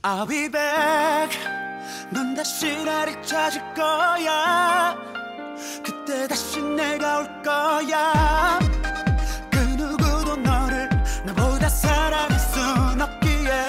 I'll be back. 넌 다시 나를 찾을 거야. 그때 다시 내가 올 거야. 그 누구도 너를 나보다 사랑할 순 없기에.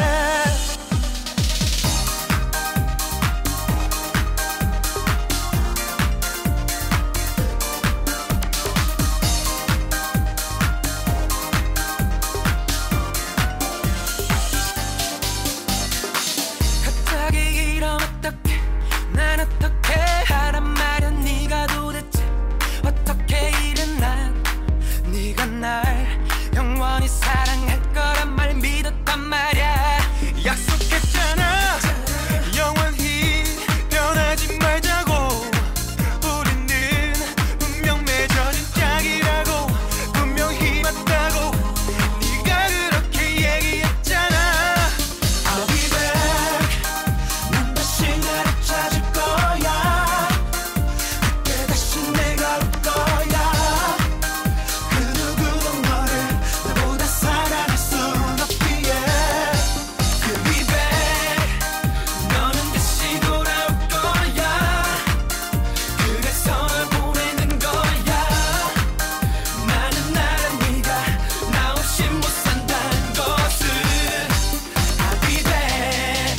난 어떻게 하란 말이야. 네가 도대체 어떻게 일어나. 네가 날 영원히 사랑할 거란 말 믿었단 말이야. 약속했잖아 영원히 변하지 말자고. 우리는 분명 맺어진 짝이라고. 분명히 맞다고 네가 그렇게 얘기했잖아. I'll be back. 난 다시 나를 찾을 거야. 그때 다시 내가 올 거야. 그 누구도 너를 나보다 사랑할 순 없기에. You'll be back. 너는 다시 돌아올 거야. 그래서 널 보내는 거야. 나는 네가 나 없이 못 산다는 것을. I'll be back.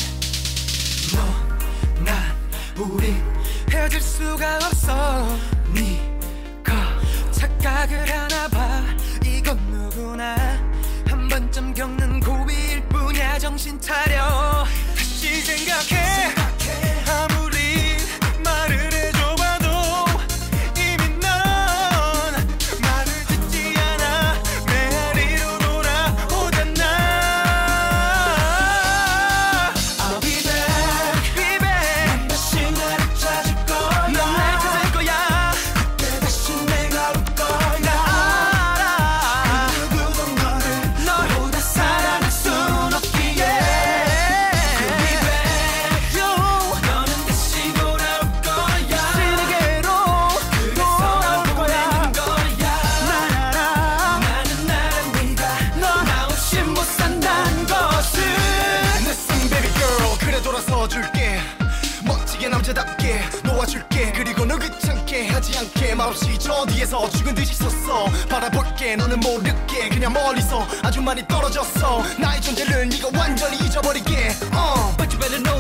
너, 나, 우리 헤어질 수가 없어. 네가 착각을 하나 봐. 이건 누구나 한 번쯤 겪는 고비일 뿐이야. 정신 차려 다시 생각해. 아무리 말을 해줘봐도 이미 넌 말을 듣지 않아. 메아리로 돌아오잖아. I'll be back. Be back. 난 다시 나를 찾을 거야. 넌 날 찾을 거야. 그때 다시 내가 올 거야. 알아. 그 누구도 너를 너보다 사랑할 순 없기에. You'll be back. 너는 다시 돌아올 거야. 다시 내게로 돌아올 거야. 난 알아. 나는 네가 나 없이 못 산다는 것을. Listen baby girl 그래 돌아서 줄게. 멋지게 남자답게 놓아줄게. 그리고 널 귀찮게 하지 않게. 말없이 저 뒤에서 죽은 듯이 섰어. 바라볼게. 너는 모르게 그냥 멀리서 아주 많이 떨어졌어. 나의 존재를 네가 완전히 잊어버리게. But you better know